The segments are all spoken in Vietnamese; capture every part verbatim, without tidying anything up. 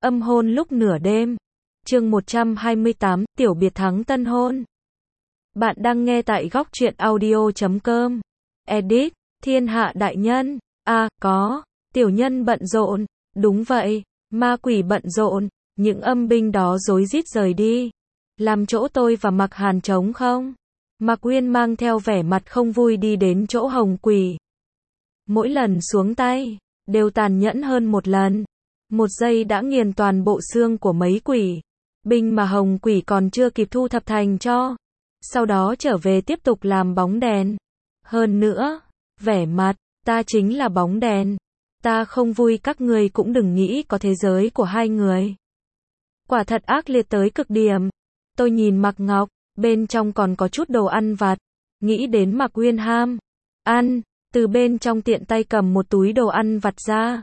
Âm hôn lúc nửa đêm. Chương một trăm hai mươi tám, tiểu biệt thắng tân hôn. Bạn đang nghe tại góc truyện audio chấm com. Edit, thiên hạ đại nhân. À, có. Tiểu nhân bận rộn. Đúng vậy. Ma quỷ bận rộn. Những âm binh đó rối rít rời đi. Làm chỗ tôi và Mạc Hàn trống không? Mạc Uyên mang theo vẻ mặt không vui đi đến chỗ Hồng Quỷ. Mỗi lần xuống tay, đều tàn nhẫn hơn một lần. Một giây đã nghiền toàn bộ xương của mấy quỷ. Binh mà Hồng Quỷ còn chưa kịp thu thập thành cho. Sau đó trở về tiếp tục làm bóng đèn. Hơn nữa, vẻ mặt, ta chính là bóng đèn. Ta không vui các người cũng đừng nghĩ có thế giới của hai người. Quả thật ác liệt tới cực điểm. Tôi nhìn Mạc Ngọc, bên trong còn có chút đồ ăn vặt. Nghĩ đến Mạc Uyên ham. Ăn, từ bên trong tiện tay cầm một túi đồ ăn vặt ra.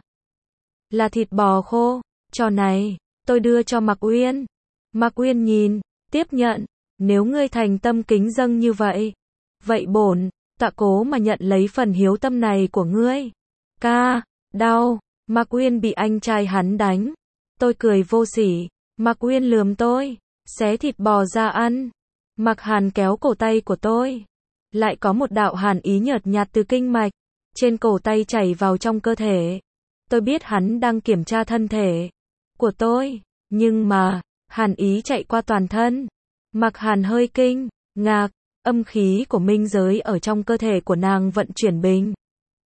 Là thịt bò khô, trò này, tôi đưa cho Mạc Uyên. Mạc Uyên nhìn, tiếp nhận, nếu ngươi thành tâm kính dâng như vậy. Vậy bổn, tạ cố mà nhận lấy phần hiếu tâm này của ngươi. Ca, đau, Mạc Uyên bị anh trai hắn đánh. Tôi cười vô sỉ, Mạc Uyên lườm tôi, xé thịt bò ra ăn. Mạc Hàn kéo cổ tay của tôi. Lại có một đạo hàn ý nhợt nhạt từ kinh mạch, trên cổ tay chảy vào trong cơ thể. Tôi biết hắn đang kiểm tra thân thể của tôi, nhưng mà, hàn ý chạy qua toàn thân. Mạc Hàn hơi kinh, ngạc, âm khí của minh giới ở trong cơ thể của nàng vận chuyển bình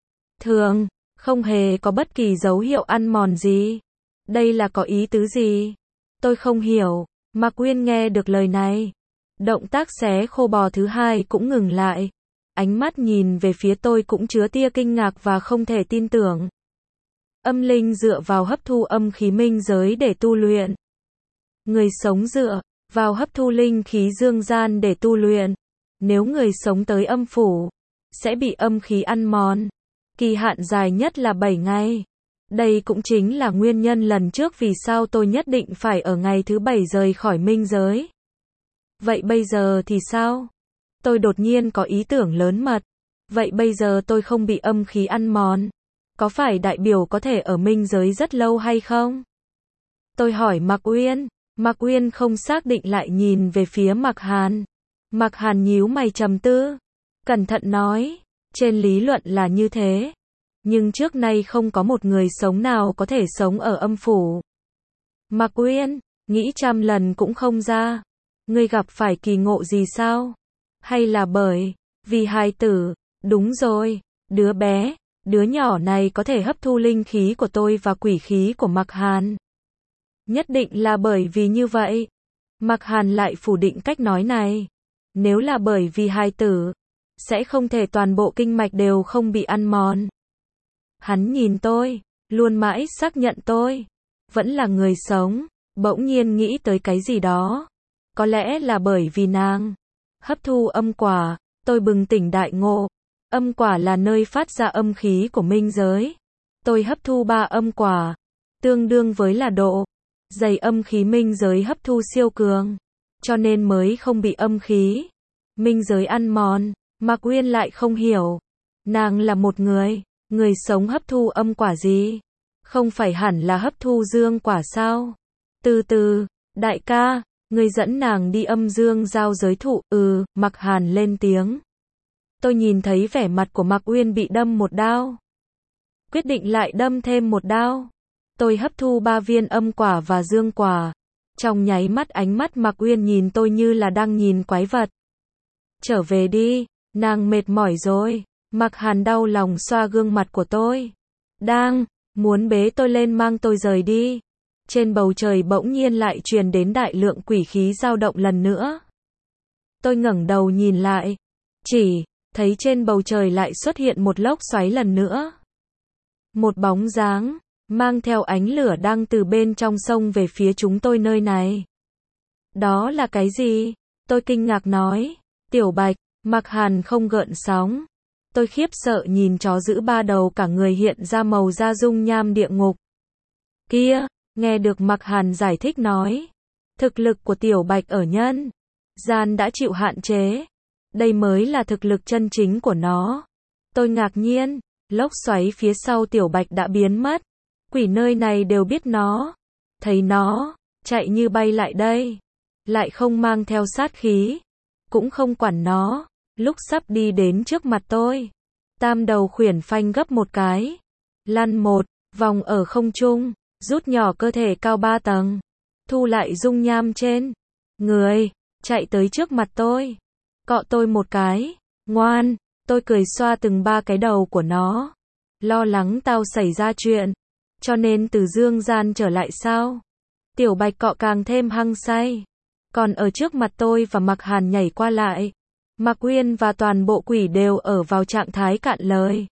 thường, không hề có bất kỳ dấu hiệu ăn mòn gì. Đây là có ý tứ gì? Tôi không hiểu. Mạc Uyên nghe được lời này, động tác xé khô bò thứ hai cũng ngừng lại. Ánh mắt nhìn về phía tôi cũng chứa tia kinh ngạc và không thể tin tưởng. Âm linh dựa vào hấp thu âm khí minh giới để tu luyện. Người sống dựa vào hấp thu linh khí dương gian để tu luyện. Nếu người sống tới âm phủ, sẽ bị âm khí ăn mòn. Kỳ hạn dài nhất là bảy ngày. Đây cũng chính là nguyên nhân lần trước vì sao tôi nhất định phải ở ngày thứ bảy rời khỏi minh giới. Vậy bây giờ thì sao? Tôi đột nhiên có ý tưởng lớn mật. Vậy bây giờ tôi không bị âm khí ăn mòn, có phải đại biểu có thể ở minh giới rất lâu hay không? Tôi hỏi Mạc Uyên. Mạc Uyên không xác định lại nhìn về phía Mạc Hàn. Mạc Hàn nhíu mày trầm tư, cẩn thận nói, trên lý luận là như thế. Nhưng trước nay không có một người sống nào có thể sống ở âm phủ. Mạc Uyên, nghĩ trăm lần cũng không ra. Ngươi gặp phải kỳ ngộ gì sao? Hay là bởi vì hài tử? Đúng rồi, đứa bé, đứa nhỏ này có thể hấp thu linh khí của tôi và quỷ khí của Mạc Hàn. Nhất định là bởi vì như vậy. Mạc Hàn lại phủ định cách nói này. Nếu là bởi vì hài tử, sẽ không thể toàn bộ kinh mạch đều không bị ăn mòn. Hắn nhìn tôi, luôn mãi xác nhận tôi vẫn là người sống, bỗng nhiên nghĩ tới cái gì đó. Có lẽ là bởi vì nàng hấp thu âm quả. Tôi bừng tỉnh đại ngộ. Âm quả là nơi phát ra âm khí của minh giới. Tôi hấp thu ba âm quả, tương đương với là độ dày âm khí minh giới hấp thu siêu cường, cho nên mới không bị âm khí minh giới ăn mòn. Mạc Uyên lại không hiểu. Nàng là một người, người sống hấp thu âm quả gì? Không phải hẳn là hấp thu dương quả sao? Từ từ, đại ca, người dẫn nàng đi âm dương giao giới thụ. Ừ, Mạc Hàn lên tiếng. Tôi nhìn thấy vẻ mặt của Mạc Uyên bị đâm một đao. Quyết định lại đâm thêm một đao. Tôi hấp thu ba viên âm quả và dương quả. Trong nháy mắt ánh mắt Mạc Uyên nhìn tôi như là đang nhìn quái vật. Trở về đi, nàng mệt mỏi rồi. Mạc Hàn đau lòng xoa gương mặt của tôi. Đang muốn bế tôi lên mang tôi rời đi. Trên bầu trời bỗng nhiên lại truyền đến đại lượng quỷ khí dao động lần nữa. Tôi ngẩng đầu nhìn lại. Chỉ thấy trên bầu trời lại xuất hiện một lốc xoáy lần nữa. Một bóng dáng mang theo ánh lửa đang từ bên trong sông về phía chúng tôi nơi này. Đó là cái gì? Tôi kinh ngạc nói. Tiểu Bạch. Mạc Hàn không gợn sóng. Tôi khiếp sợ nhìn chó giữ ba đầu cả người hiện ra màu da dung nham địa ngục. Kia, nghe được Mạc Hàn giải thích nói. Thực lực của Tiểu Bạch ở nhân gian đã chịu hạn chế. Đây mới là thực lực chân chính của nó. Tôi ngạc nhiên, lốc xoáy phía sau Tiểu Bạch đã biến mất. Quỷ nơi này đều biết nó thấy nó chạy như bay lại đây, lại không mang theo sát khí, cũng không quản nó, lúc sắp đi đến trước mặt tôi, tam đầu khuyển phanh gấp một cái, lăn một vòng ở không trung, rút nhỏ cơ thể cao ba tầng, thu lại dung nham trên người, chạy tới trước mặt tôi, cọ tôi một cái, ngoan, tôi cười xoa từng ba cái đầu của nó, lo lắng tao xảy ra chuyện, cho nên từ dương gian trở lại sao? Tiểu Bạch cọ càng thêm hăng say, còn ở trước mặt tôi và Mạc Hàn nhảy qua lại, Mạc Uyên và toàn bộ quỷ đều ở vào trạng thái cạn lời.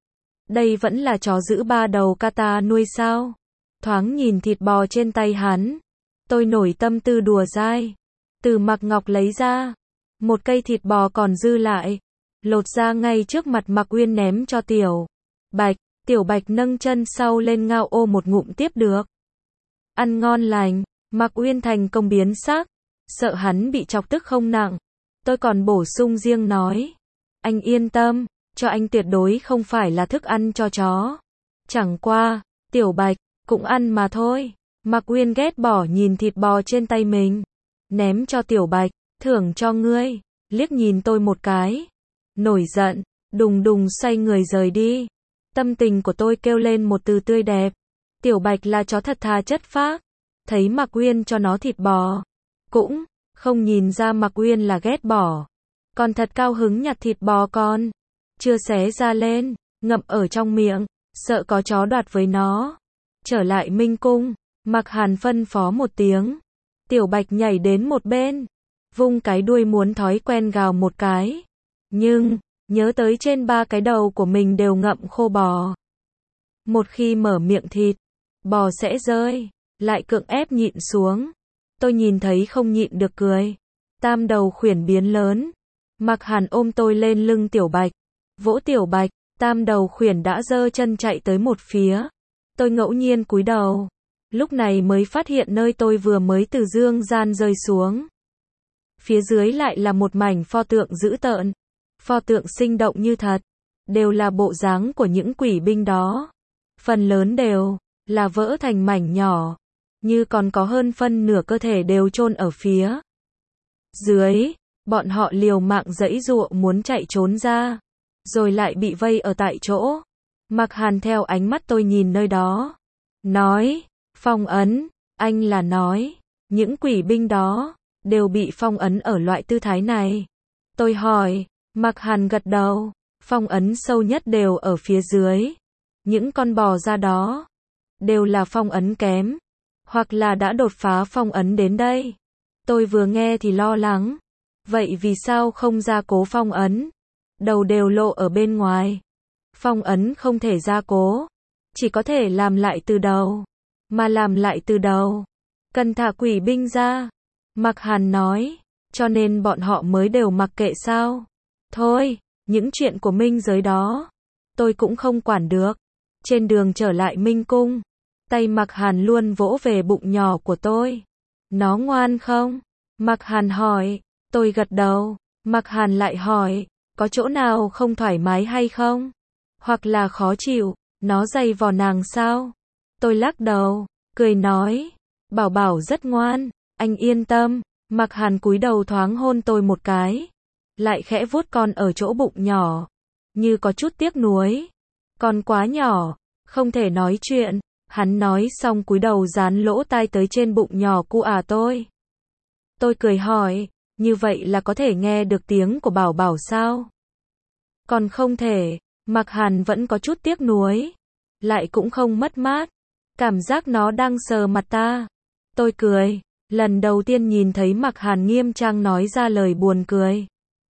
Đây vẫn là chó giữ ba đầu kata nuôi sao? Thoáng nhìn thịt bò trên tay hắn, tôi nổi tâm tư đùa dai, từ Mạc Ngọc lấy ra một cây thịt bò còn dư lại, lột ra ngay trước mặt Mạc Uyên ném cho Tiểu Bạch. Tiểu Bạch nâng chân sau lên ngao ô một ngụm tiếp được. Ăn ngon lành, Mạc Uyên thành công biến sắc, sợ hắn bị chọc tức không nặng. Tôi còn bổ sung riêng nói, anh yên tâm, cho anh tuyệt đối không phải là thức ăn cho chó. Chẳng qua, Tiểu Bạch cũng ăn mà thôi. Mạc Uyên ghét bỏ nhìn thịt bò trên tay mình, ném cho Tiểu Bạch, thưởng cho ngươi, liếc nhìn tôi một cái, nổi giận, đùng đùng xoay người rời đi. Tâm tình của tôi kêu lên một từ tươi đẹp. Tiểu Bạch là chó thật thà chất phác, thấy Mạc Uyên cho nó thịt bò, cũng không nhìn ra Mạc Uyên là ghét bỏ, còn thật cao hứng nhặt thịt bò con, chưa xé ra lên, ngậm ở trong miệng, sợ có chó đoạt với nó. Trở lại Minh Cung, Mạc Hàn phân phó một tiếng, Tiểu Bạch nhảy đến một bên, vung cái đuôi muốn thói quen gào một cái, nhưng nhớ tới trên ba cái đầu của mình đều ngậm khô bò. Một khi mở miệng thịt, bò sẽ rơi, lại cưỡng ép nhịn xuống. Tôi nhìn thấy không nhịn được cười. Tam đầu khuyển biến lớn. Mạc Hàn ôm tôi lên lưng Tiểu Bạch, vỗ Tiểu Bạch, tam đầu khuyển đã giơ chân chạy tới một phía. Tôi ngẫu nhiên cúi đầu, lúc này mới phát hiện nơi tôi vừa mới từ dương gian rơi xuống. Phía dưới lại là một mảnh pho tượng dữ tợn. Pho tượng sinh động như thật, đều là bộ dáng của những quỷ binh đó. Phần lớn đều là vỡ thành mảnh nhỏ, như còn có hơn phân nửa cơ thể đều chôn ở phía dưới. Bọn họ liều mạng giãy giụa muốn chạy trốn ra, rồi lại bị vây ở tại chỗ. Mạc Hàn theo ánh mắt tôi nhìn nơi đó, nói, phong ấn, anh là nói, những quỷ binh đó đều bị phong ấn ở loại tư thái này. Tôi hỏi, Mạc Hàn gật đầu, phong ấn sâu nhất đều ở phía dưới. Những con bò ra đó đều là phong ấn kém, hoặc là đã đột phá phong ấn đến đây. Tôi vừa nghe thì lo lắng, vậy vì sao không gia cố phong ấn? Đầu đều lộ ở bên ngoài. Phong ấn không thể gia cố, chỉ có thể làm lại từ đầu. Mà làm lại từ đầu, cần thả quỷ binh ra. Mạc Hàn nói, cho nên bọn họ mới đều mặc kệ sao? Thôi, những chuyện của minh giới đó, tôi cũng không quản được. Trên đường trở lại Minh Cung, tay Mạc Hàn luôn vỗ về bụng nhỏ của tôi. Nó ngoan không? Mạc Hàn hỏi, tôi gật đầu. Mạc Hàn lại hỏi, có chỗ nào không thoải mái hay không? Hoặc là khó chịu, nó giày vò nàng sao? Tôi lắc đầu, cười nói, bảo bảo rất ngoan, anh yên tâm. Mạc Hàn cúi đầu thoáng hôn tôi một cái, lại khẽ vuốt con ở chỗ bụng nhỏ, như có chút tiếc nuối. Con quá nhỏ, không thể nói chuyện. Hắn nói xong cúi đầu dán lỗ tai tới trên bụng nhỏ cu à tôi. Tôi cười hỏi, như vậy là có thể nghe được tiếng của bảo bảo sao? Còn không thể. Mạc Hàn vẫn có chút tiếc nuối, lại cũng không mất mát, cảm giác nó đang sờ mặt ta. Tôi cười, lần đầu tiên nhìn thấy Mạc Hàn nghiêm trang nói ra lời buồn cười.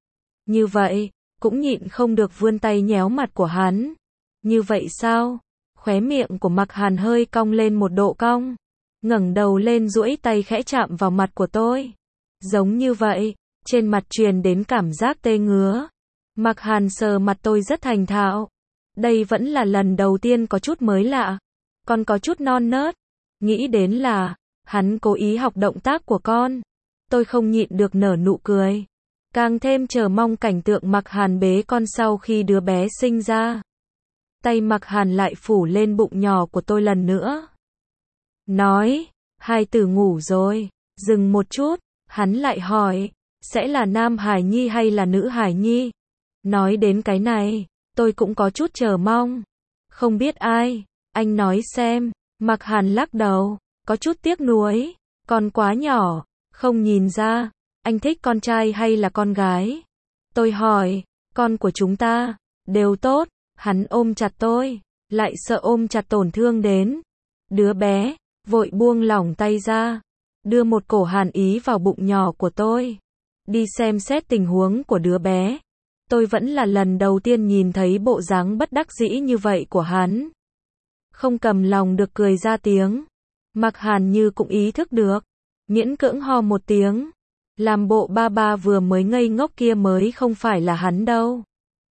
Như vậy, cũng nhịn không được vươn tay nhéo mặt của hắn. Như vậy sao? Khóe miệng của Mạc Hàn hơi cong lên một độ cong, ngẩng đầu lên duỗi tay khẽ chạm vào mặt của tôi. Giống như vậy, trên mặt truyền đến cảm giác tê ngứa. Mạc Hàn sờ mặt tôi rất thành thạo. Đây vẫn là lần đầu tiên có chút mới lạ, còn có chút non nớt. Nghĩ đến là hắn cố ý học động tác của con. Tôi không nhịn được nở nụ cười, càng thêm chờ mong cảnh tượng Mạc Hàn bế con sau khi đứa bé sinh ra. Tay Mạc Hàn lại phủ lên bụng nhỏ của tôi lần nữa, nói, Hai tử ngủ rồi. Dừng một chút, hắn lại hỏi, sẽ là nam hài nhi hay là nữ hài nhi? Nói đến cái này, tôi cũng có chút chờ mong. Không biết ai, anh nói xem. Mạc Hàn lắc đầu, có chút tiếc nuối, con quá nhỏ, không nhìn ra. Anh thích con trai hay là con gái? Tôi hỏi, con của chúng ta, đều tốt. Hắn ôm chặt tôi, lại sợ ôm chặt tổn thương đến đứa bé, vội buông lỏng tay ra, đưa một cổ hàn ý vào bụng nhỏ của tôi. Đi xem xét tình huống của đứa bé. Tôi vẫn là lần đầu tiên nhìn thấy bộ dáng bất đắc dĩ như vậy của hắn. Không cầm lòng được cười ra tiếng. Mạc Hàn như cũng ý thức được, miễn cưỡng ho một tiếng. Làm bộ ba ba vừa mới ngây ngốc kia mới không phải là hắn đâu.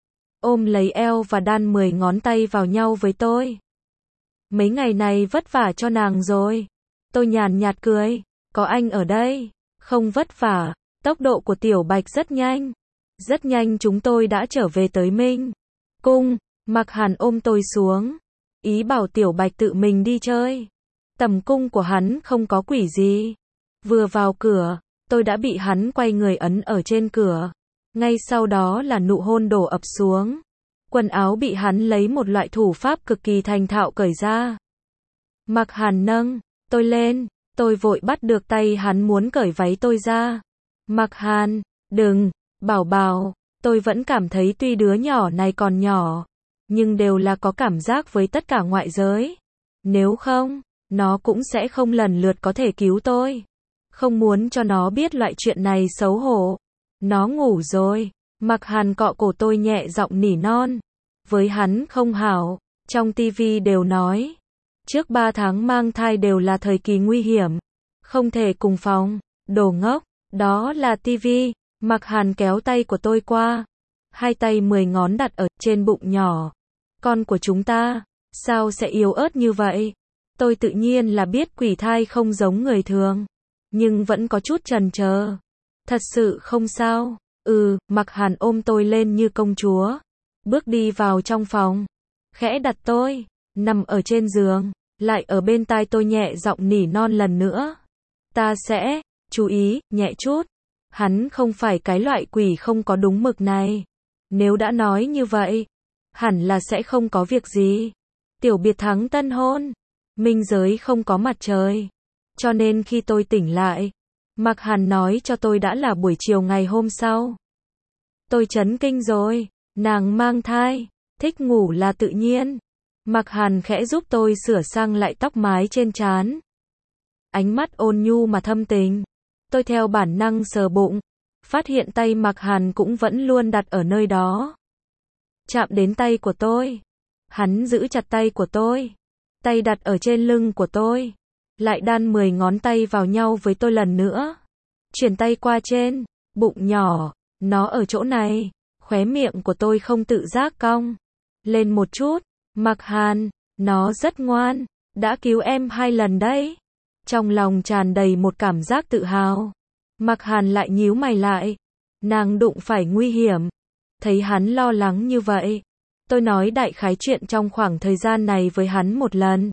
Ôm lấy eo và đan mười ngón tay vào nhau với tôi. Mấy ngày này vất vả cho nàng rồi. Tôi nhàn nhạt cười, có anh ở đây, không vất vả. Tốc độ của Tiểu Bạch rất nhanh. Rất nhanh chúng tôi đã trở về tới Minh Cung. Mạc Hàn ôm tôi xuống, ý bảo Tiểu Bạch tự mình đi chơi. Tầm cung của hắn không có quỷ gì. Vừa vào cửa, tôi đã bị hắn quay người ấn ở trên cửa. Ngay sau đó là nụ hôn đổ ập xuống. Quần áo bị hắn lấy một loại thủ pháp cực kỳ thành thạo cởi ra. Mạc Hàn nâng tôi lên, tôi vội bắt được tay hắn muốn cởi váy tôi ra. Mạc Hàn, đừng, bảo bảo, tôi vẫn cảm thấy tuy đứa nhỏ này còn nhỏ, nhưng đều là có cảm giác với tất cả ngoại giới. Nếu không, nó cũng sẽ không lần lượt có thể cứu tôi. Không muốn cho nó biết loại chuyện này xấu hổ. Nó ngủ rồi. Mạc Hàn cọ cổ tôi nhẹ giọng nỉ non. Với hắn không hảo, trong tivi đều nói. Trước ba tháng mang thai đều là thời kỳ nguy hiểm. Không thể cùng phòng. Đồ ngốc, đó là tivi. Mạc Hàn kéo tay của tôi qua. Hai tay mười ngón đặt ở trên bụng nhỏ. Con của chúng ta, sao sẽ yếu ớt như vậy? Tôi tự nhiên là biết quỷ thai không giống người thường. Nhưng vẫn có chút chần chờ. Thật sự không sao. Ừ, Mạc Hàn ôm tôi lên như công chúa. Bước đi vào trong phòng. Khẽ đặt tôi, nằm ở trên giường. Lại ở bên tai tôi nhẹ giọng nỉ non lần nữa. Ta sẽ, chú ý, nhẹ chút. Hắn không phải cái loại quỷ không có đúng mực này. Nếu đã nói như vậy, hẳn là sẽ không có việc gì. Tiểu biệt thắng tân hôn. Minh giới không có mặt trời. Cho nên khi tôi tỉnh lại, Mạc Hàn nói cho tôi đã là buổi chiều ngày hôm sau. Tôi chấn kinh rồi, nàng mang thai, thích ngủ là tự nhiên. Mạc Hàn khẽ giúp tôi sửa sang lại tóc mái trên trán. Ánh mắt ôn nhu mà thâm tình. Tôi theo bản năng sờ bụng, phát hiện tay Mạc Hàn cũng vẫn luôn đặt ở nơi đó. Chạm đến tay của tôi. Hắn giữ chặt tay của tôi. Tay đặt ở trên lưng của tôi. Lại đan mười ngón tay vào nhau với tôi lần nữa. Chuyển tay qua trên, bụng nhỏ, nó ở chỗ này. Khóe miệng của tôi không tự giác cong lên một chút. Mạc Hàn, nó rất ngoan, đã cứu em hai lần đấy. Trong lòng tràn đầy một cảm giác tự hào. Mạc Hàn lại nhíu mày lại. Nàng đụng phải nguy hiểm. Thấy hắn lo lắng như vậy, tôi nói đại khái chuyện trong khoảng thời gian này với hắn một lần.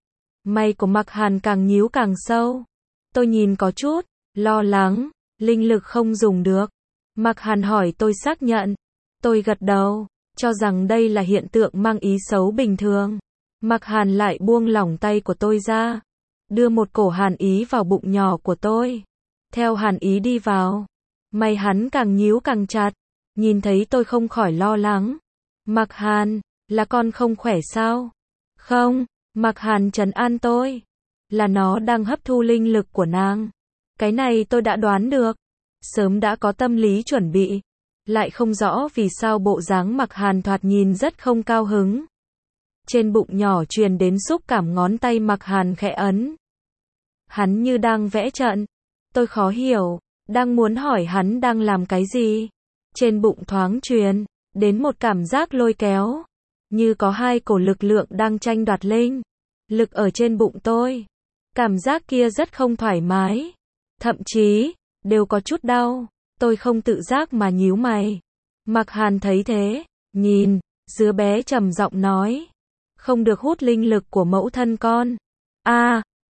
Mày của Mạc Hàn càng nhíu càng sâu. Tôi nhìn có chút lo lắng, linh lực không dùng được. Mạc Hàn hỏi tôi xác nhận. Tôi gật đầu, cho rằng đây là hiện tượng mang ý xấu bình thường. Mạc Hàn lại buông lỏng tay của tôi ra, đưa một cổ hàn ý vào bụng nhỏ của tôi. Theo hàn ý đi vào, mày hắn càng nhíu càng chặt. Nhìn thấy tôi không khỏi lo lắng. Mạc Hàn, là con không khỏe sao? Không, Mạc Hàn trấn an tôi. Là nó đang hấp thu linh lực của nàng. Cái này tôi đã đoán được. Sớm đã có tâm lý chuẩn bị. Lại không rõ vì sao bộ dáng Mạc Hàn thoạt nhìn rất không cao hứng. Trên bụng nhỏ truyền đến xúc cảm ngón tay Mạc Hàn khẽ ấn. Hắn như đang vẽ trận. Tôi khó hiểu, đang muốn hỏi hắn đang làm cái gì. Trên bụng thoáng truyền đến một cảm giác lôi kéo. Như có hai cổ lực lượng đang tranh đoạt linh lực ở trên bụng tôi. Cảm giác kia rất không thoải mái. Thậm chí, đều có chút đau. Tôi không tự giác mà nhíu mày. Mạc Hàn thấy thế, nhìn, đứa bé trầm giọng nói. Không được hút linh lực của mẫu thân con. À,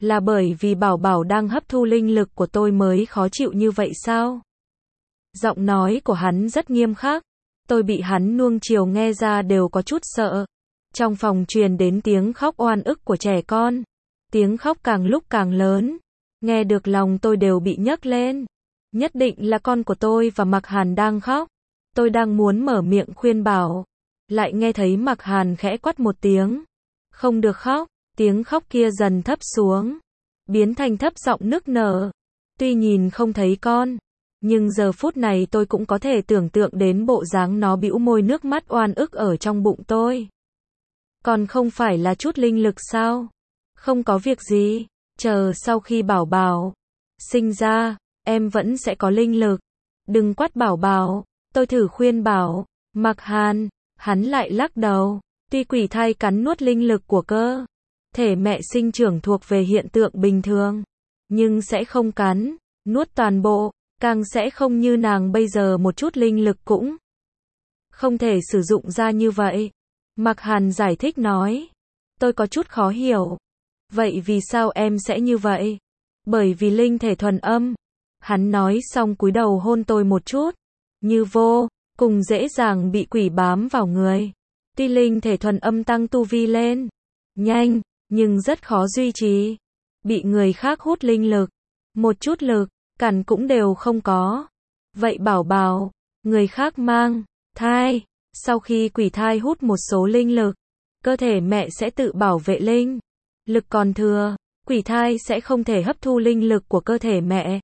Là bởi vì Bảo Bảo đang hấp thu linh lực của tôi mới khó chịu như vậy sao? Giọng nói của hắn rất nghiêm khắc. Tôi bị hắn nuông chiều nghe ra đều có chút sợ. Trong phòng truyền đến tiếng khóc oan ức của trẻ con. Tiếng khóc càng lúc càng lớn. Nghe được lòng tôi đều bị nhấc lên. Nhất định là con của tôi và Mạc Hàn đang khóc. Tôi đang muốn mở miệng khuyên bảo. Lại nghe thấy Mạc Hàn khẽ quát một tiếng. Không được khóc. Tiếng khóc kia dần thấp xuống. Biến thành thấp giọng nức nở. Tuy nhìn không thấy con. Nhưng giờ phút này tôi cũng có thể tưởng tượng đến bộ dáng nó bĩu môi nước mắt oan ức ở trong bụng tôi. Còn không phải là chút linh lực sao? Không có việc gì. Chờ sau khi Bảo Bảo sinh ra, em vẫn sẽ có linh lực. Đừng quát Bảo Bảo. Tôi thử khuyên bảo. Mạc Hàn, hắn lại lắc đầu. Tuy quỷ thai cắn nuốt linh lực của cơ thể mẹ sinh trưởng thuộc về hiện tượng bình thường. Nhưng sẽ không cắn, nuốt toàn bộ. Càng sẽ không như nàng bây giờ một chút linh lực cũng không thể sử dụng ra như vậy. Mạc Hàn giải thích nói. Tôi có chút khó hiểu. Vậy vì sao em sẽ như vậy? Bởi vì linh thể thuần âm. Hắn nói xong cúi đầu hôn tôi một chút. Như vô cùng dễ dàng bị quỷ bám vào người. Tuy linh thể thuần âm tăng tu vi lên nhanh, nhưng rất khó duy trì. Bị người khác hút linh lực, một chút lực cản cũng đều không có. Vậy Bảo Bảo, người khác mang thai, sau khi quỷ thai hút một số linh lực, cơ thể mẹ sẽ tự bảo vệ linh lực còn thừa, quỷ thai sẽ không thể hấp thu linh lực của cơ thể mẹ.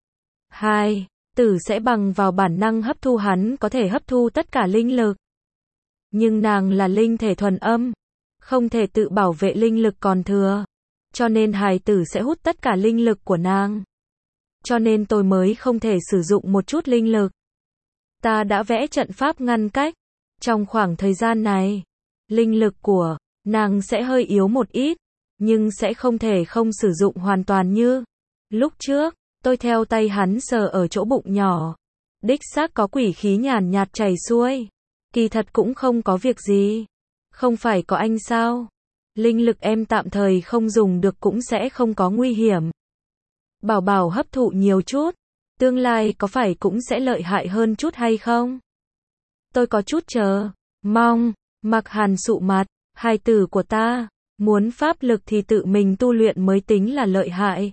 Hai, tử sẽ bằng vào bản năng hấp thu, hắn có thể hấp thu tất cả linh lực. Nhưng nàng là linh thể thuần âm, không thể tự bảo vệ linh lực còn thừa, cho nên hài tử sẽ hút tất cả linh lực của nàng. Cho nên tôi mới không thể sử dụng một chút linh lực. Ta đã vẽ trận pháp ngăn cách. Trong khoảng thời gian này, linh lực của nàng sẽ hơi yếu một ít, nhưng sẽ không thể không sử dụng hoàn toàn như lúc trước. Tôi theo tay hắn sờ ở chỗ bụng nhỏ. Đích xác có quỷ khí nhàn nhạt chảy xuôi. Kỳ thật cũng không có việc gì. Không phải có anh sao? Linh lực em tạm thời không dùng được cũng sẽ không có nguy hiểm. Bảo Bảo hấp thụ nhiều chút, tương lai có phải cũng sẽ lợi hại hơn chút hay không? Tôi có chút chờ mong. Mạc Hàn sụ mặt. Hài tử của ta, muốn pháp lực thì tự mình tu luyện mới tính là lợi hại.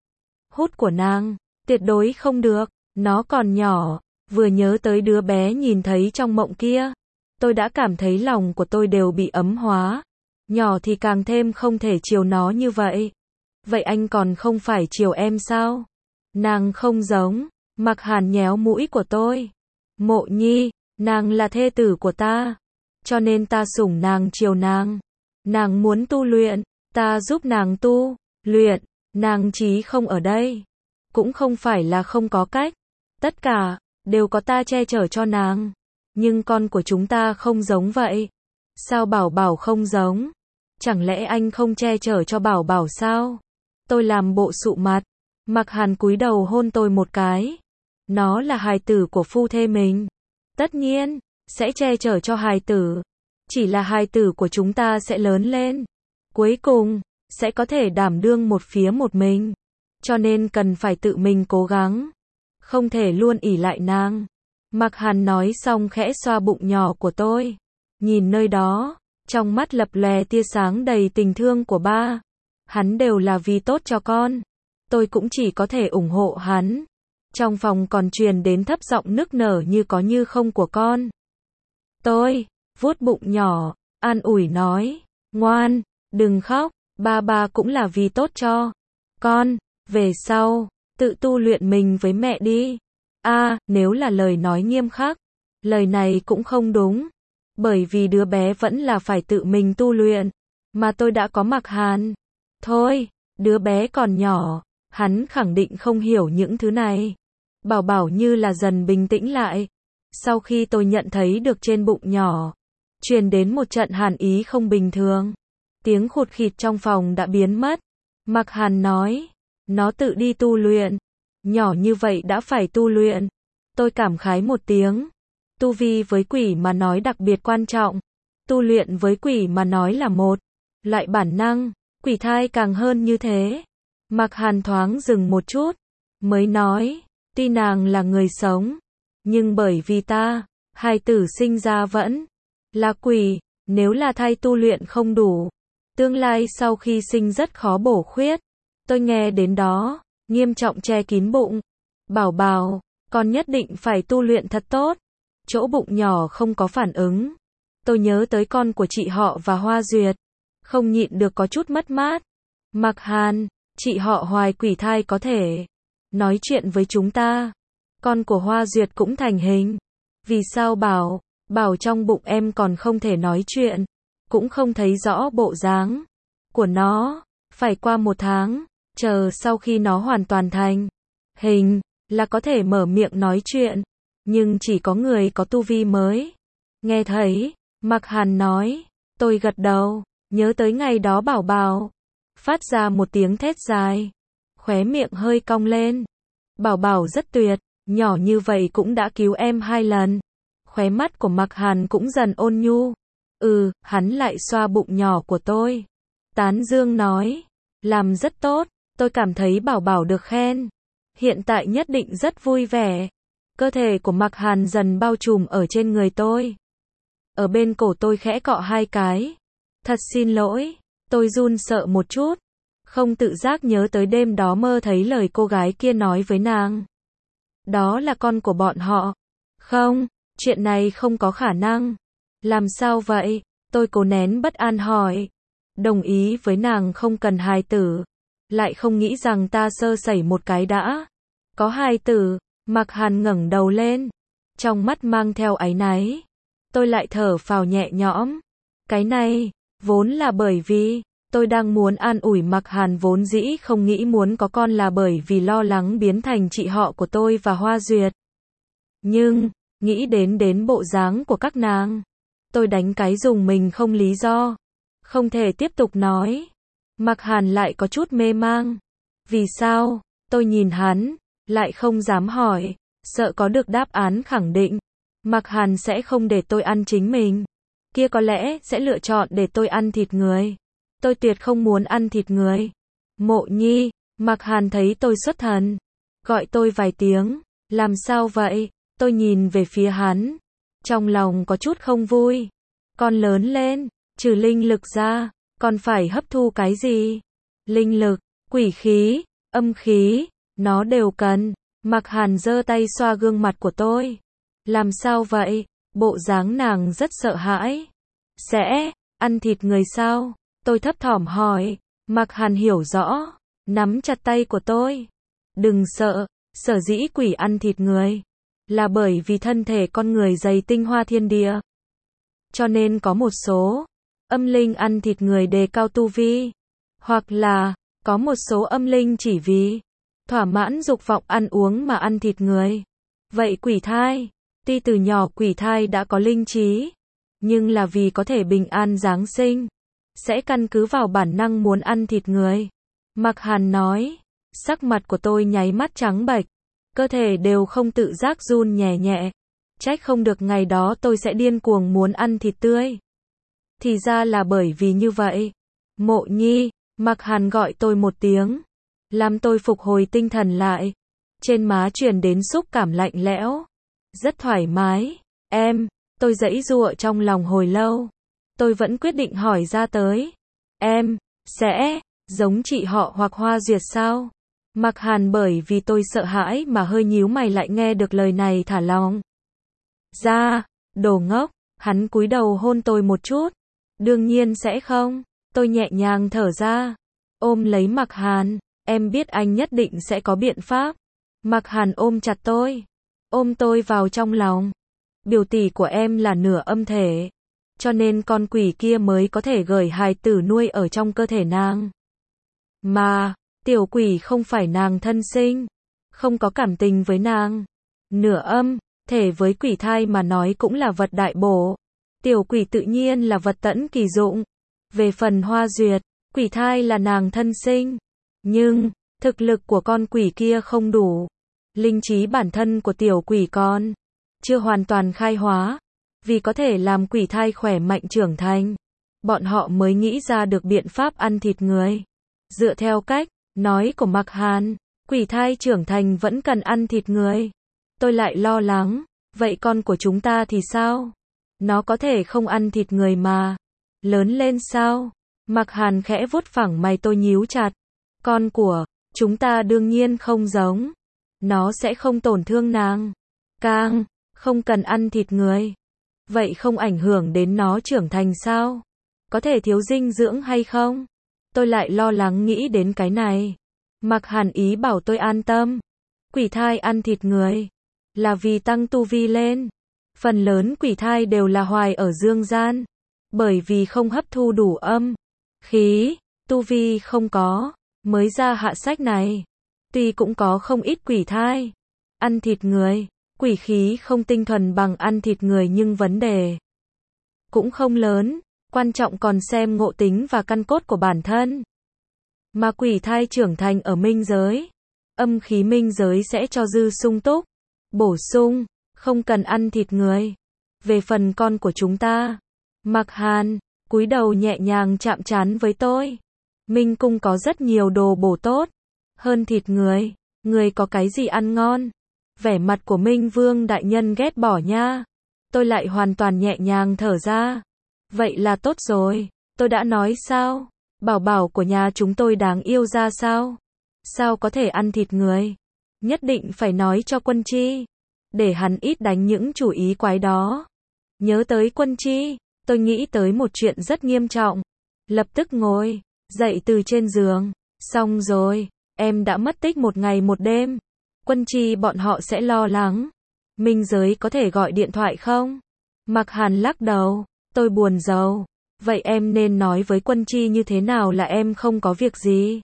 Hút của nàng, tuyệt đối không được. Nó còn nhỏ. Vừa nhớ tới đứa bé nhìn thấy trong mộng kia, tôi đã cảm thấy lòng của tôi đều bị ấm hóa. Nhỏ thì càng thêm không thể chiều nó như vậy. Vậy anh còn không phải chiều em sao? Nàng không giống. Mạc Hàn nhéo mũi của tôi. Mộ Nhi, nàng là thê tử của ta. Cho nên ta sủng nàng chiều nàng. Nàng muốn tu luyện, ta giúp nàng tu luyện. Nàng chí không ở đây. Cũng không phải là không có cách. Tất cả đều có ta che chở cho nàng. Nhưng con của chúng ta không giống vậy. Sao Bảo Bảo không giống? Chẳng lẽ anh không che chở cho Bảo Bảo sao? Tôi làm bộ sụ mặt. Mạc Hàn cúi đầu hôn tôi một cái. Nó là hài tử của phu thê mình. Tất nhiên, sẽ che chở cho hài tử. Chỉ là hài tử của chúng ta sẽ lớn lên. Cuối cùng, sẽ có thể đảm đương một phía một mình. Cho nên cần phải tự mình cố gắng. Không thể luôn ỷ lại nàng. Mạc Hàn nói xong khẽ xoa bụng nhỏ của tôi. Nhìn nơi đó, trong mắt lập lòe tia sáng đầy tình thương của ba. Hắn đều là vì tốt cho con. Tôi cũng chỉ có thể ủng hộ hắn. Trong phòng còn truyền đến thấp giọng nức nở như có như không của con. Tôi vuốt bụng nhỏ, an ủi nói, ngoan, đừng khóc, ba ba cũng là vì tốt cho con, về sau, tự tu luyện mình với mẹ đi. A, à, nếu là lời nói nghiêm khắc, lời này cũng không đúng, bởi vì đứa bé vẫn là phải tự mình tu luyện, mà tôi đã có Mạc Hàn. Thôi, đứa bé còn nhỏ, hắn khẳng định không hiểu những thứ này. Bảo Bảo như là dần bình tĩnh lại. Sau khi tôi nhận thấy được trên bụng nhỏ truyền đến một trận hàn ý không bình thường. Tiếng khụt khịt trong phòng đã biến mất. Mạc Hàn nói, nó tự đi tu luyện. Nhỏ như vậy đã phải tu luyện. Tôi cảm khái một tiếng. Tu vi với quỷ mà nói đặc biệt quan trọng. Tu luyện với quỷ mà nói là một loại bản năng. Quỷ thai càng hơn như thế. Mạc Hàn thoáng dừng một chút, mới nói, tuy nàng là người sống, nhưng bởi vì ta, hài tử sinh ra vẫn là quỷ, nếu là thai tu luyện không đủ, tương lai sau khi sinh rất khó bổ khuyết. Tôi nghe đến đó, nghiêm trọng che kín bụng. Bảo bảo, con nhất định phải tu luyện thật tốt. Chỗ bụng nhỏ không có phản ứng. Tôi nhớ tới con của chị họ và Hoa Duyệt, không nhịn được có chút mất mát. Mạc Hàn, chị họ hoài quỷ thai có thể nói chuyện với chúng ta. Con của Hoa Duyệt cũng thành hình. Vì sao bảo, bảo trong bụng em còn không thể nói chuyện, cũng không thấy rõ bộ dáng của nó. Phải qua một tháng, chờ sau khi nó hoàn toàn thành hình, là có thể mở miệng nói chuyện. Nhưng chỉ có người có tu vi mới nghe thấy. Mạc Hàn nói, tôi gật đầu, nhớ tới ngày đó bảo bảo phát ra một tiếng thét dài, khóe miệng hơi cong lên. Bảo bảo rất tuyệt, nhỏ như vậy cũng đã cứu em hai lần. Khóe mắt của Mạc Hàn cũng dần ôn nhu. Ừ, hắn lại xoa bụng nhỏ của tôi. Tán dương nói, làm rất tốt, tôi cảm thấy bảo bảo được khen. Hiện tại nhất định rất vui vẻ. Cơ thể của Mạc Hàn dần bao trùm ở trên người tôi. Ở bên cổ tôi khẽ cọ hai cái. Thật xin lỗi, tôi run sợ một chút. Không tự giác nhớ tới đêm đó mơ thấy lời cô gái kia nói với nàng. Đó là con của bọn họ. Không, chuyện này không có khả năng. Làm sao vậy? Tôi cố nén bất an hỏi. Đồng ý với nàng không cần hài tử. Lại không nghĩ rằng ta sơ sẩy một cái đã có hài tử. Mạc Hàn ngẩng đầu lên, trong mắt mang theo áy náy. Tôi lại thở phào nhẹ nhõm. Cái này, vốn là bởi vì, tôi đang muốn an ủi Mạc Hàn vốn dĩ không nghĩ muốn có con là bởi vì lo lắng biến thành chị họ của tôi và Hoa Duyệt. Nhưng, nghĩ đến đến bộ dáng của các nàng, tôi đánh cái dùng mình không lý do. Không thể tiếp tục nói. Mạc Hàn lại có chút mê mang. Vì sao? Tôi nhìn hắn, lại không dám hỏi, sợ có được đáp án khẳng định. Mạc Hàn sẽ không để tôi ăn chính mình. Kia có lẽ sẽ lựa chọn để tôi ăn thịt người. Tôi tuyệt không muốn ăn thịt người. Mộ Nhi, Mạc Hàn thấy tôi xuất thần, gọi tôi vài tiếng. Làm sao vậy? Tôi nhìn về phía hắn, trong lòng có chút không vui. Con lớn lên, trừ linh lực ra, còn phải hấp thu cái gì? Linh lực, quỷ khí, âm khí, nó đều cần. Mạc Hàn giơ tay xoa gương mặt của tôi. Làm sao vậy? Bộ dáng nàng rất sợ hãi. Sẽ ăn thịt người sao? Tôi thấp thỏm hỏi. Mạc Hàn hiểu rõ, nắm chặt tay của tôi. Đừng sợ, sở dĩ quỷ ăn thịt người là bởi vì thân thể con người dày tinh hoa thiên địa. Cho nên có một số âm linh ăn thịt người đề cao tu vi, hoặc là có một số âm linh chỉ vì thỏa mãn dục vọng ăn uống mà ăn thịt người. Vậy quỷ thai, tuy từ nhỏ quỷ thai đã có linh trí, nhưng là vì có thể bình an giáng sinh, sẽ căn cứ vào bản năng muốn ăn thịt người. Mạc Hàn nói, sắc mặt của tôi nháy mắt trắng bệch, cơ thể đều không tự giác run nhẹ nhẹ. Trách không được ngày đó tôi sẽ điên cuồng muốn ăn thịt tươi. Thì ra là bởi vì như vậy. Mộ Nhi, Mạc Hàn gọi tôi một tiếng, làm tôi phục hồi tinh thần lại. Trên má truyền đến xúc cảm lạnh lẽo, rất thoải mái. Em, tôi giãy giụa trong lòng hồi lâu. Tôi vẫn quyết định hỏi ra tới. Em, sẽ giống chị họ hoặc Hoa Duyệt sao? Mạc Hàn bởi vì tôi sợ hãi mà hơi nhíu mày lại nghe được lời này thả lòng ra. Đồ ngốc, hắn cúi đầu hôn tôi một chút. Đương nhiên sẽ không. Tôi nhẹ nhàng thở ra, ôm lấy Mạc Hàn. Em biết anh nhất định sẽ có biện pháp. Mạc Hàn ôm chặt tôi, ôm tôi vào trong lòng. Biểu tỷ của em là nửa âm thể, cho nên con quỷ kia mới có thể gửi hài tử nuôi ở trong cơ thể nàng. Mà, tiểu quỷ không phải nàng thân sinh, không có cảm tình với nàng. Nửa âm thể với quỷ thai mà nói cũng là vật đại bổ. Tiểu quỷ tự nhiên là vật tẫn kỳ dụng. Về phần Hoa Duyệt, quỷ thai là nàng thân sinh, nhưng thực lực của con quỷ kia không đủ. Linh trí bản thân của tiểu quỷ con chưa hoàn toàn khai hóa, vì có thể làm quỷ thai khỏe mạnh trưởng thành, bọn họ mới nghĩ ra được biện pháp ăn thịt người. Dựa theo cách Nói của Mạc Hàn, quỷ thai trưởng thành vẫn cần ăn thịt người. Tôi lại lo lắng, vậy con của chúng ta thì sao? Nó có thể không ăn thịt người mà. Lớn lên sao? Mạc Hàn khẽ vuốt phẳng mày, tôi nhíu chặt. Con của chúng ta đương nhiên không giống. Nó sẽ không tổn thương nàng. Càng không cần ăn thịt người. Vậy không ảnh hưởng đến nó trưởng thành sao? Có thể thiếu dinh dưỡng hay không? Tôi lại lo lắng nghĩ đến cái này. Mạc Hàn ý bảo tôi an tâm. Quỷ thai ăn thịt người là vì tăng tu vi lên. Phần lớn quỷ thai đều là hoài ở dương gian, bởi vì không hấp thu đủ âm khí, tu vi không có, mới ra hạ sách này. Tuy cũng có không ít quỷ thai ăn thịt người, quỷ khí không tinh thuần bằng ăn thịt người, nhưng vấn đề cũng không lớn, quan trọng còn xem ngộ tính và căn cốt của bản thân. Mà quỷ thai trưởng thành ở minh giới, âm khí minh giới sẽ cho dư sung túc, bổ sung, không cần ăn thịt người. Về phần con của chúng ta, Mạc Hàn cúi đầu nhẹ nhàng chạm trán với tôi. Minh cung có rất nhiều đồ bổ tốt hơn thịt người. Người có cái gì ăn ngon? Vẻ mặt của Minh Vương đại nhân ghét bỏ nha. Tôi lại hoàn toàn nhẹ nhàng thở ra. Vậy là tốt rồi. Tôi đã nói sao? Bảo bảo của nhà chúng tôi đáng yêu ra sao? Sao có thể ăn thịt người? Nhất định phải nói cho Quân Chi, để hắn ít đánh những chủ ý quái đó. Nhớ tới Quân Chi, tôi nghĩ tới một chuyện rất nghiêm trọng. Lập tức ngồi dậy từ trên giường. Xong rồi, em đã mất tích một ngày một đêm. Quân Chi bọn họ sẽ lo lắng. Minh giới có thể gọi điện thoại không? Mạc Hàn lắc đầu. Tôi buồn rầu. Vậy em nên nói với Quân Chi như thế nào là em không có việc gì?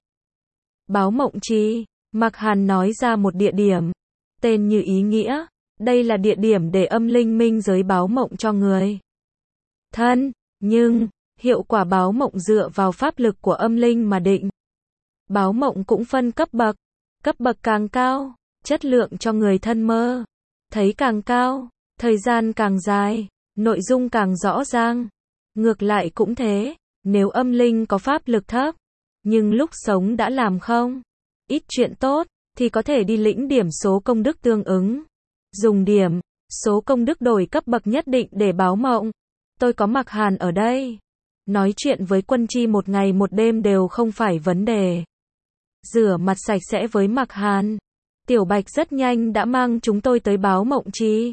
Báo Mộng Chi. Mạc Hàn nói ra một địa điểm. Tên như ý nghĩa. Đây là địa điểm để âm linh minh giới báo mộng cho người thân. Nhưng, hiệu quả báo mộng dựa vào pháp lực của âm linh mà định. Báo mộng cũng phân cấp bậc. Cấp bậc càng cao, chất lượng cho người thân mơ thấy càng cao, thời gian càng dài, nội dung càng rõ ràng. Ngược lại cũng thế, nếu âm linh có pháp lực thấp, nhưng lúc sống đã làm không ít chuyện tốt, thì có thể đi lĩnh điểm số công đức tương ứng. Dùng điểm số công đức đổi cấp bậc nhất định để báo mộng. Tôi có Mạc Hàn ở đây. Nói chuyện với Quân Chi một ngày một đêm đều không phải vấn đề. Rửa mặt sạch sẽ với Mạc Hàn. Tiểu Bạch rất nhanh đã mang chúng tôi tới Báo Mộng Trì.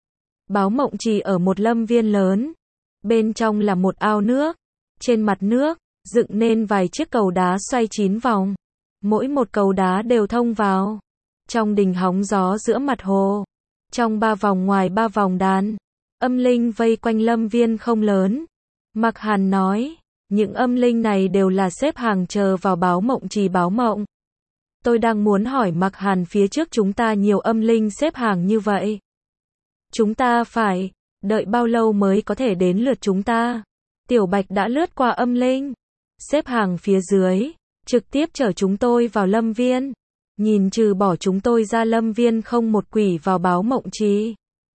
Báo Mộng Trì ở một lâm viên lớn. Bên trong là một ao nước. Trên mặt nước, dựng nên vài chiếc cầu đá xoay chín vòng. Mỗi một cầu đá đều thông vào trong đình hóng gió giữa mặt hồ. Trong ba vòng ngoài ba vòng đàn âm linh vây quanh lâm viên không lớn. Mạc Hàn nói, những âm linh này đều là xếp hàng chờ vào Báo Mộng Trì báo mộng. Tôi đang muốn hỏi Mạc Hàn, phía trước chúng ta nhiều âm linh xếp hàng như vậy. Chúng ta phải đợi bao lâu mới có thể đến lượt chúng ta? Tiểu Bạch đã lướt qua âm linh, xếp hàng phía dưới, trực tiếp chở chúng tôi vào lâm viên. Nhìn trừ bỏ chúng tôi ra lâm viên không một quỷ vào Báo Mộng Trì.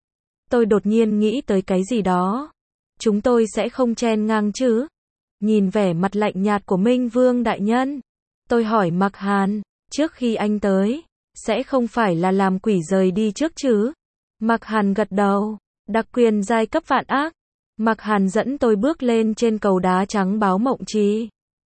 Tôi đột nhiên nghĩ tới cái gì đó. Chúng tôi sẽ không chen ngang chứ? Nhìn vẻ mặt lạnh nhạt của Minh Vương đại nhân, tôi hỏi Mạc Hàn, trước khi anh tới, sẽ không phải là làm quỷ rời đi trước chứ? Mạc Hàn gật đầu. Đặc quyền giai cấp vạn ác. Mạc Hàn dẫn tôi bước lên trên cầu đá trắng Báo Mộng Trì.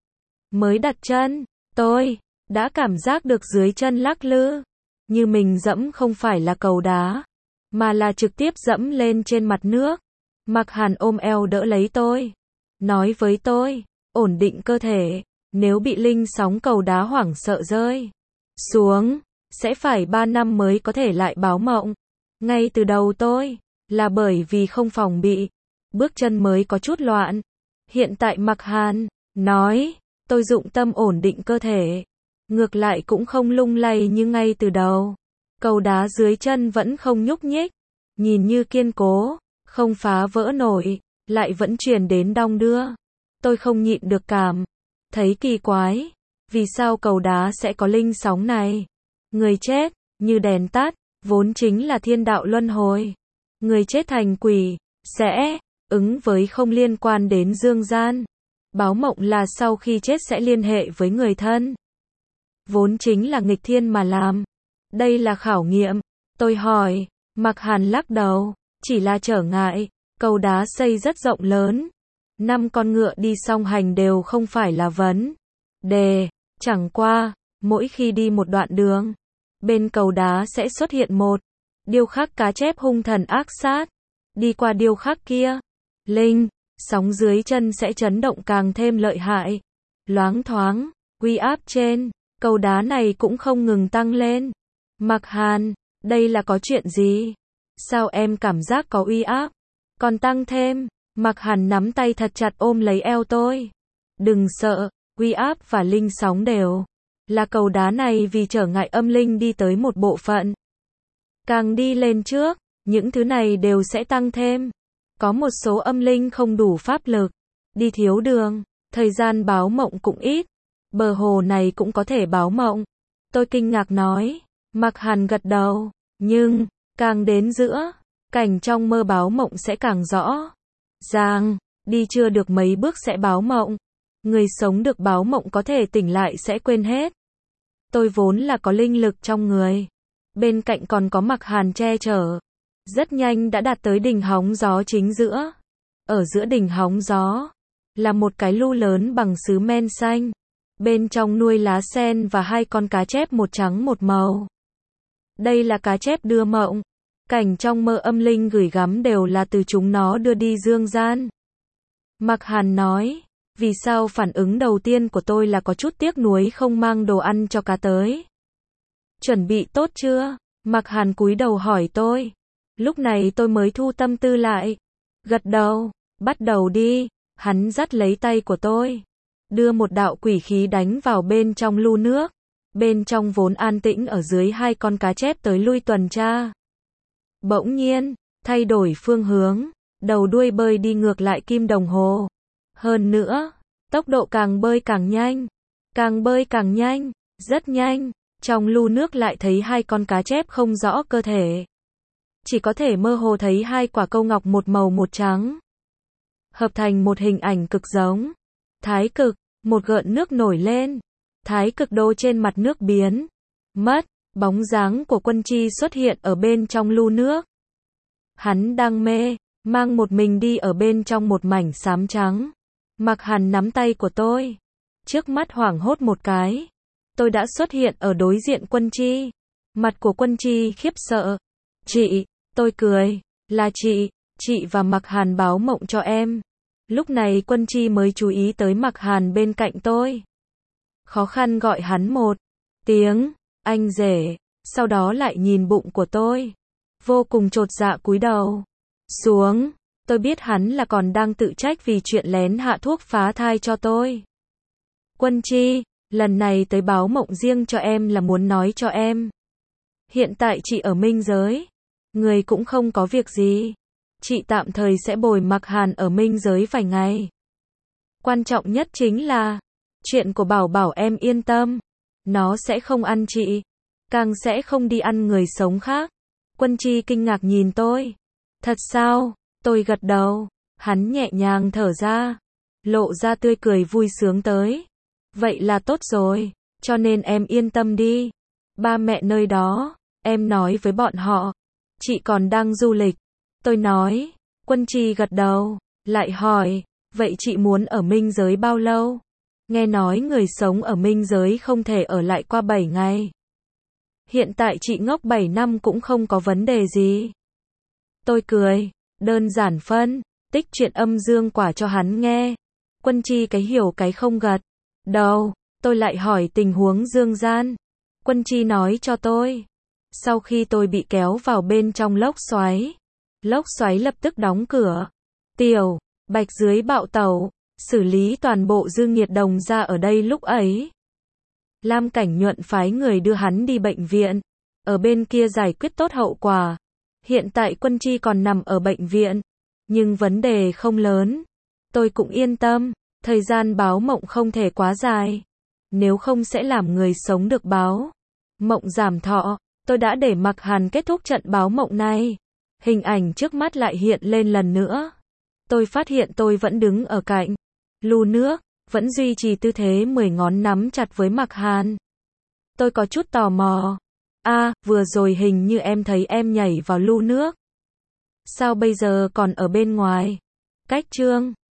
Mới đặt chân, tôi đã cảm giác được dưới chân lắc lư, như mình dẫm không phải là cầu đá, mà là trực tiếp dẫm lên trên mặt nước. Mạc Hàn ôm eo đỡ lấy tôi, nói với tôi, ổn định cơ thể, nếu bị linh sóng cầu đá hoảng sợ rơi xuống, sẽ phải ba năm mới có thể lại báo mộng. Ngay từ đầu tôi là bởi vì không phòng bị, bước chân mới có chút loạn. Hiện tại Mạc Hàn nói, tôi dụng tâm ổn định cơ thể, ngược lại cũng không lung lay như ngay từ đầu. Cầu đá dưới chân vẫn không nhúc nhích, nhìn như kiên cố, không phá vỡ nổi, lại vẫn truyền đến đong đưa. Tôi không nhịn được cảm thấy kỳ quái, vì sao cầu đá sẽ có linh sóng này? Người chết như đèn tắt, vốn chính là thiên đạo luân hồi. Người chết thành quỷ sẽ ứng với không liên quan đến dương gian. Báo mộng là sau khi chết sẽ liên hệ với người thân. vốn chính là nghịch thiên mà làm. Đây là khảo nghiệm. Tôi hỏi, Mạc Hàn lắc đầu, chỉ là trở ngại, cầu đá xây rất rộng lớn. Năm con ngựa đi song hành đều không phải là vấn đề, chẳng qua, mỗi khi đi một đoạn đường, bên cầu đá sẽ xuất hiện một điêu khắc cá chép hung thần ác sát. Đi qua điêu khắc kia, linh, sóng dưới chân sẽ chấn động càng thêm lợi hại. Loáng thoáng, uy áp trên cầu đá này cũng không ngừng tăng lên. Mạc Hàn, đây là có chuyện gì? Sao em cảm giác có uy áp còn tăng thêm? Mạc Hàn nắm tay thật chặt ôm lấy eo tôi. Đừng sợ, uy áp và linh sóng đều là cầu đá này vì trở ngại âm linh đi tới một bộ phận. Càng đi lên trước, những thứ này đều sẽ tăng thêm. Có một số âm linh không đủ pháp lực, đi thiếu đường, thời gian báo mộng cũng ít. Bờ hồ này cũng có thể báo mộng. Tôi kinh ngạc nói. Mạc Hàn gật đầu. Nhưng, càng đến giữa, cảnh trong mơ báo mộng sẽ càng rõ ràng. Đi chưa được mấy bước sẽ báo mộng. Người sống được báo mộng có thể tỉnh lại sẽ quên hết. Tôi vốn là có linh lực trong người. Bên cạnh còn có Mạc Hàn che chở. Rất nhanh đã đạt tới đỉnh hóng gió chính giữa. Ở giữa đỉnh hóng gió, là một cái lu lớn bằng sứ men xanh. Bên trong nuôi lá sen và hai con cá chép một trắng một màu. Đây là cá chép đưa mộng. Cảnh trong mơ âm linh gửi gắm đều là từ chúng nó đưa đi dương gian. Mạc Hàn nói, vì sao phản ứng đầu tiên của tôi là có chút tiếc nuối không mang đồ ăn cho cá tới. Chuẩn bị tốt chưa? Mạc Hàn cúi đầu hỏi tôi. Lúc này tôi mới thu tâm tư lại. Gật đầu, bắt đầu đi. Hắn dắt lấy tay của tôi. Đưa một đạo quỷ khí đánh vào bên trong lu nước. Bên trong vốn an tĩnh ở dưới hai con cá chép tới lui tuần tra. Bỗng nhiên, thay đổi phương hướng. Đầu đuôi bơi đi ngược lại kim đồng hồ. Hơn nữa, tốc độ càng bơi càng nhanh. Càng bơi càng nhanh, rất nhanh. Trong lu nước lại thấy hai con cá chép không rõ cơ thể. Chỉ có thể mơ hồ thấy hai quả câu ngọc một màu một trắng. Hợp thành một hình ảnh cực giống. Thái cực, một gợn nước nổi lên. Thái cực đô trên mặt nước biến mất, bóng dáng của Quân Chi xuất hiện ở bên trong lu nước. Hắn đang mê, mang một mình đi ở bên trong một mảnh xám trắng. Mạc Hàn nắm tay của tôi. Trước mắt hoảng hốt một cái. Tôi đã xuất hiện ở đối diện Quân Chi. Mặt của Quân Chi khiếp sợ. Chị, tôi cười. Là chị, chị và Mạc Hàn báo mộng cho em. Lúc này Quân Chi mới chú ý tới Mạc Hàn bên cạnh tôi. Khó khăn gọi hắn một tiếng, anh rể, sau đó lại nhìn bụng của tôi. Vô cùng chột dạ cúi đầu xuống. Tôi biết hắn là còn đang tự trách vì chuyện lén hạ thuốc phá thai cho tôi. Quân Chi, lần này tới báo mộng riêng cho em là muốn nói cho em. Hiện tại chị ở minh giới. Người cũng không có việc gì. Chị tạm thời sẽ bồi Mạc Hàn ở minh giới vài ngày. Quan trọng nhất chính là chuyện của Bảo Bảo em yên tâm. Nó sẽ không ăn chị. Càng sẽ không đi ăn người sống khác. Quân Chi kinh ngạc nhìn tôi. Thật sao? Tôi gật đầu. Hắn nhẹ nhàng thở ra. Lộ ra tươi cười vui sướng tới. Vậy là tốt rồi. Cho nên em yên tâm đi. Ba mẹ nơi đó. Em nói với bọn họ. Chị còn đang du lịch. Tôi nói. Quân Chi gật đầu. Lại hỏi. Vậy chị muốn ở minh giới bao lâu? Nghe nói người sống ở minh giới không thể ở lại qua bảy ngày. Hiện tại chị ngốc bảy năm cũng không có vấn đề gì. Tôi cười. Đơn giản phân tích chuyện âm dương quả cho hắn nghe. Quân Chi cái hiểu cái không gật đầu. Tôi lại hỏi tình huống dương gian. Quân Chi nói cho tôi. Sau khi tôi bị kéo vào bên trong lốc xoáy, lốc xoáy lập tức đóng cửa. Tiểu Bạch dưới bạo tẩu, xử lý toàn bộ dương nhiệt đồng ra ở đây lúc ấy. Lam Cảnh Nhuận phái người đưa hắn đi bệnh viện, ở bên kia giải quyết tốt hậu quả. Hiện tại Quân Chi còn nằm ở bệnh viện, nhưng vấn đề không lớn. Tôi cũng yên tâm, thời gian báo mộng không thể quá dài, nếu không sẽ làm người sống được báo mộng giảm thọ. Tôi đã để Mạc Hàn kết thúc trận báo mộng này. Hình ảnh trước mắt lại hiện lên lần nữa. Tôi phát hiện tôi vẫn đứng ở cạnh lu nước, vẫn duy trì tư thế mười ngón nắm chặt với Mạc Hàn. Tôi có chút tò mò. À, vừa rồi hình như em thấy em nhảy vào lu nước. Sao bây giờ còn ở bên ngoài? Cách Trương.